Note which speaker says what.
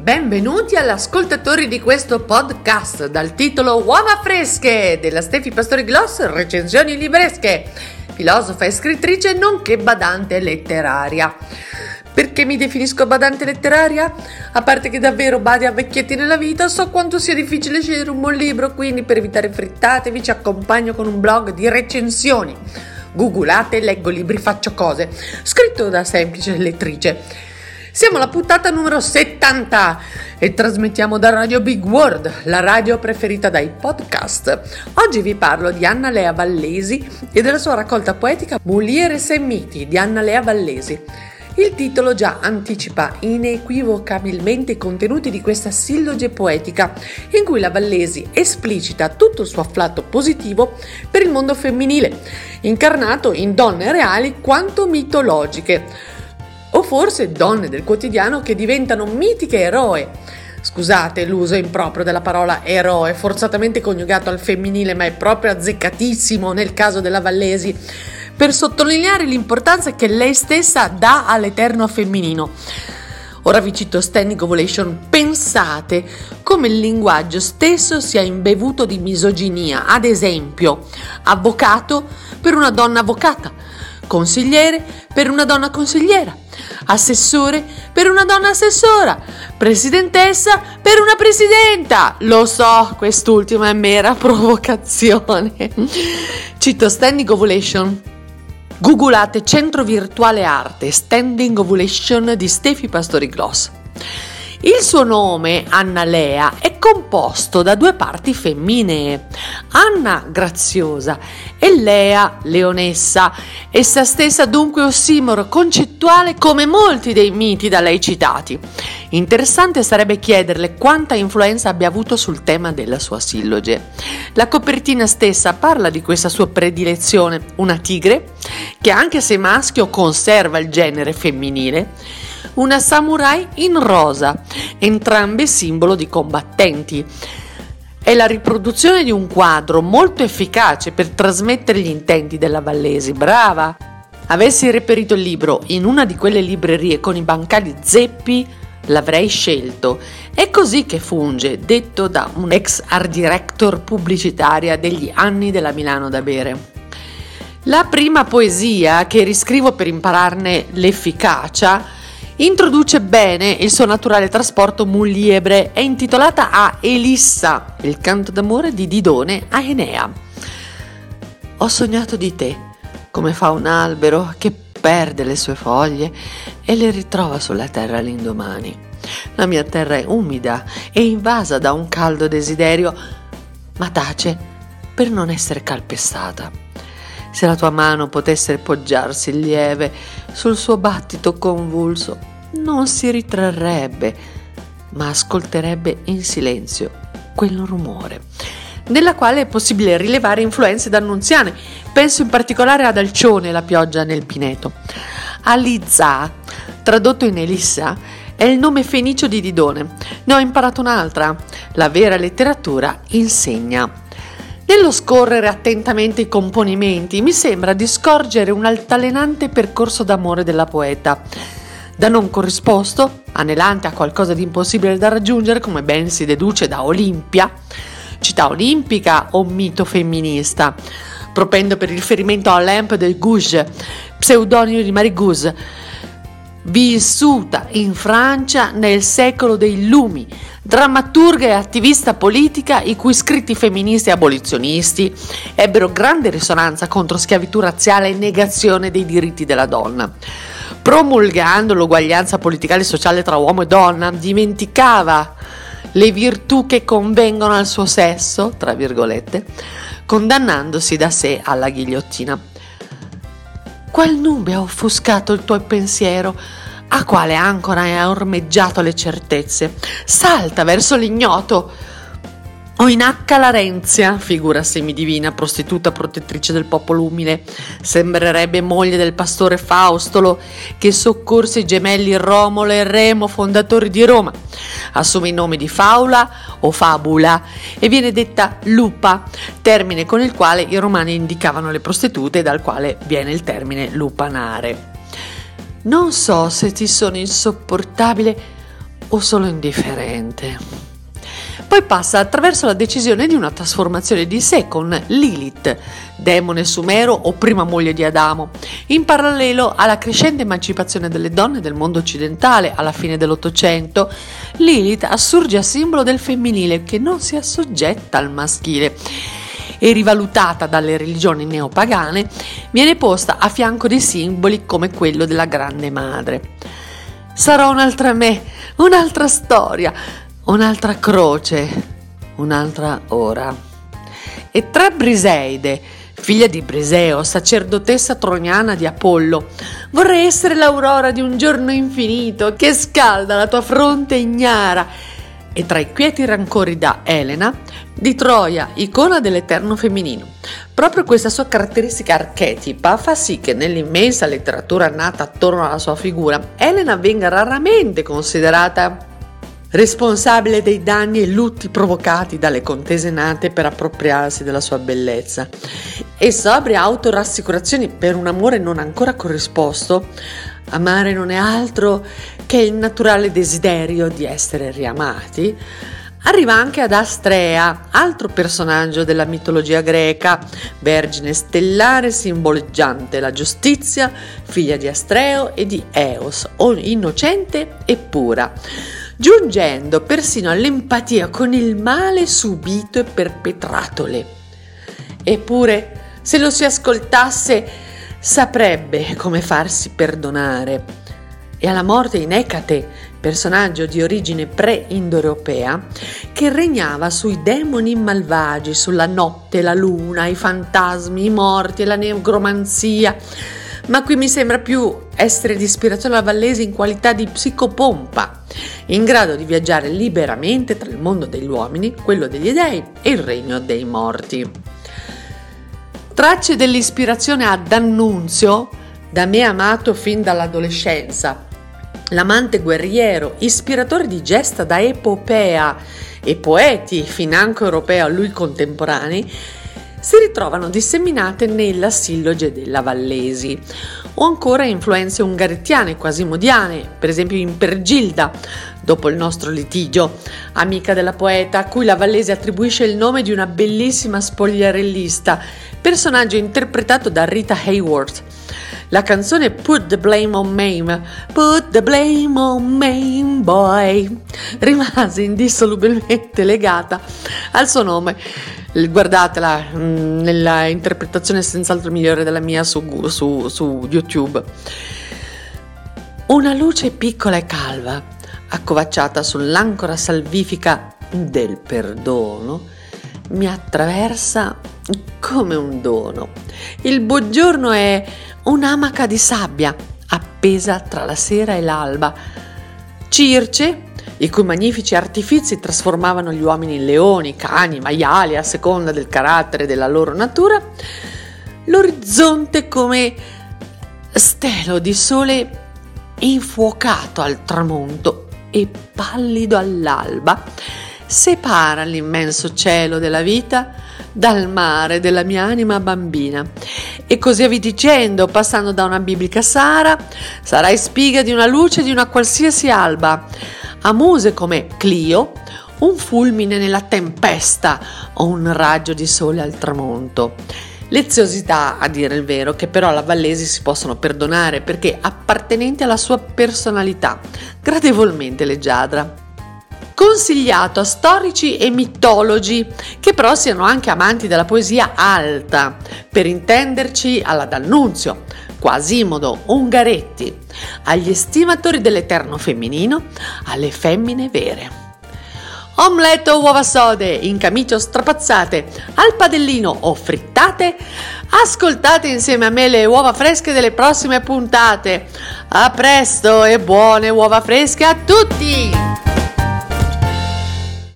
Speaker 1: Benvenuti all'ascoltatori di questo podcast dal titolo Uova fresche della Stefi Pastori Gloss, recensioni libresche, filosofa e scrittrice nonché badante letteraria. Perché mi definisco badante letteraria? A parte che davvero badi a vecchietti nella vita, so quanto sia difficile scegliere un buon libro, quindi per evitare frittate vi ci accompagno con un blog di recensioni. Googolate, leggo libri, faccio cose, scritto da semplice lettrice. Siamo alla puntata numero 70 e trasmettiamo da Radio Big World, la radio preferita dai podcast. Oggi vi parlo di Annalea Vallesi e della sua raccolta poetica Mulieres e miti di Annalea Vallesi. Il titolo già anticipa inequivocabilmente i contenuti di questa silloge poetica in cui la Vallesi esplicita tutto il suo afflato positivo per il mondo femminile, incarnato in donne reali quanto mitologiche, o forse donne del quotidiano che diventano mitiche eroe. Scusate l'uso improprio della parola eroe, forzatamente coniugato al femminile, ma è proprio azzeccatissimo nel caso della Vallesi, per sottolineare l'importanza che lei stessa dà all'eterno femminino. Ora vi cito Standing Ovulation: pensate come il linguaggio stesso sia imbevuto di misoginia. Ad esempio, avvocato per una donna avvocata, consigliere per una donna consigliera, assessore per una donna assessora, presidentessa per una presidenta. Lo so, quest'ultima è mera provocazione. Cito Standing Ovulation. Googolate Centro Virtuale Arte Standing Ovulation di Stefi Pastori Gloss. Il suo nome, Annalea, è composto da due parti femminee, Anna graziosa e Lea leonessa, essa stessa dunque ossimoro concettuale come molti dei miti da lei citati. Interessante sarebbe chiederle quanta influenza abbia avuto sul tema della sua silloge. La copertina stessa parla di questa sua predilezione, una tigre che anche se maschio conserva il genere femminile, una samurai in rosa, entrambe simbolo di combattenti. È la riproduzione di un quadro molto efficace per trasmettere gli intenti della Vallesi. Brava! Avessi reperito il libro in una di quelle librerie con i bancali zeppi, l'avrei scelto. È così che funge, detto da un ex art director pubblicitaria degli anni della Milano da bere. La prima poesia, che riscrivo per impararne l'efficacia, introduce bene il suo naturale trasporto muliebre, è intitolata a Elissa, il canto d'amore di Didone a Enea. Ho sognato di te, come fa un albero che perde le sue foglie e le ritrova sulla terra l'indomani. La mia terra è umida e invasa da un caldo desiderio, ma tace per non essere calpestata. Se la tua mano potesse poggiarsi lieve sul suo battito convulso, non si ritrarrebbe, ma ascolterebbe in silenzio quel rumore, nella quale è possibile rilevare influenze dannunziane. Penso in particolare ad Alcione, la pioggia nel pineto. Alizza, tradotto in Elissa, è il nome fenicio di Didone. Ne ho imparato un'altra. La vera letteratura insegna. Nello scorrere attentamente i componimenti mi sembra di scorgere un altalenante percorso d'amore della poeta, da non corrisposto, anelante a qualcosa di impossibile da raggiungere, come ben si deduce da Olimpia, città olimpica o mito femminista. Propendo per il riferimento a Olympe de Gouges, pseudonimo di Marie Gouges, vissuta in Francia nel secolo dei Lumi, drammaturga e attivista politica i cui scritti femministi e abolizionisti ebbero grande risonanza contro schiavitù razziale e negazione dei diritti della donna. Promulgando l'uguaglianza politicale e sociale tra uomo e donna, dimenticava le virtù che convengono al suo sesso, tra virgolette, condannandosi da sé alla ghigliottina. Qual nube ha offuscato il tuo pensiero? A quale ancora hai ormeggiato le certezze? Salta verso l'ignoto! O inacca Larenzia, figura semidivina, prostituta protettrice del popolo umile, sembrerebbe moglie del pastore Faustolo che soccorse i gemelli Romolo e Remo, fondatori di Roma. Assume il nome di Faula o Fabula e viene detta lupa, termine con il quale i romani indicavano le prostitute, dal quale viene il termine lupanare. Non so se ti sono insopportabile o solo indifferente? Poi passa attraverso la decisione di una trasformazione di sé con Lilith, demone sumero o prima moglie di Adamo, in parallelo alla crescente emancipazione delle donne del mondo occidentale alla fine dell'Ottocento. Lilith assurge a simbolo del femminile che non si assoggetta al maschile e, rivalutata dalle religioni neopagane, viene posta a fianco di simboli come quello della Grande Madre. Sarà un'altra me, un'altra storia, un'altra croce, un'altra ora. E tra Briseide, figlia di Briseo, sacerdotessa troniana di Apollo, vorrei essere l'aurora di un giorno infinito che scalda la tua fronte ignara. E tra i quieti rancori da Elena, di Troia, icona dell'eterno femminino. Proprio questa sua caratteristica archetipa fa sì che nell'immensa letteratura nata attorno alla sua figura, Elena venga raramente considerata responsabile dei danni e lutti provocati dalle contese nate per appropriarsi della sua bellezza. E sobrie autorassicurazioni per un amore non ancora corrisposto, amare non è altro che il naturale desiderio di essere riamati, arriva anche ad Astrea, altro personaggio della mitologia greca, vergine stellare simboleggiante la giustizia, figlia di Astreo e di Eos, innocente e pura, giungendo persino all'empatia con il male subito e perpetratole. Eppure, se lo si ascoltasse, saprebbe come farsi perdonare. E alla morte in Ecate, personaggio di origine pre-indoeuropea, che regnava sui demoni malvagi, sulla notte, la luna, i fantasmi, i morti e la negromanzia. Ma qui mi sembra più essere di ispirazione alla Vallesi in qualità di psicopompa, in grado di viaggiare liberamente tra il mondo degli uomini, quello degli dei e il regno dei morti. Tracce dell'ispirazione a D'Annunzio, da me amato fin dall'adolescenza, l'amante guerriero, ispiratore di gesta da epopea e poeti financo europei a lui contemporanei, si ritrovano disseminate nella silloge della Vallesi, o ancora influenze ungarettiane, quasimodiane, per esempio in Pergilda, dopo il nostro litigio, amica della poeta, a cui la Vallesi attribuisce il nome di una bellissima spogliarellista, personaggio interpretato da Rita Hayworth. La canzone Put the Blame on Maine, Put the Blame on Maine Boy, rimase indissolubilmente legata al suo nome. Guardatela nella interpretazione senz'altro migliore della mia su YouTube. Una luce piccola e calva, accovacciata sull'ancora salvifica del perdono, mi attraversa come un dono. Il buongiorno è un'amaca di sabbia appesa tra la sera e l'alba. Circe, i cui magnifici artifizi trasformavano gli uomini in leoni, cani, maiali a seconda del carattere e della loro natura, l'orizzonte come stelo di sole infuocato al tramonto e pallido all'alba separa l'immenso cielo della vita dal mare della mia anima bambina. E così via dicendo, passando da una biblica Sara, sarai spiga di una luce di una qualsiasi alba, a muse come Clio, un fulmine nella tempesta o un raggio di sole al tramonto. Leziosità, a dire il vero, che però alla Vallesi si possono perdonare perché appartenenti alla sua personalità, gradevolmente leggiadra. Consigliato a storici e mitologi, che però siano anche amanti della poesia alta, per intenderci alla D'Annunzio, Quasimodo, Ungaretti, agli estimatori dell'eterno femminino, alle femmine vere. Omelette o uova sode, in camicie o strapazzate, al padellino o frittate, ascoltate insieme a me le uova fresche delle prossime puntate. A presto e buone uova fresche a tutti!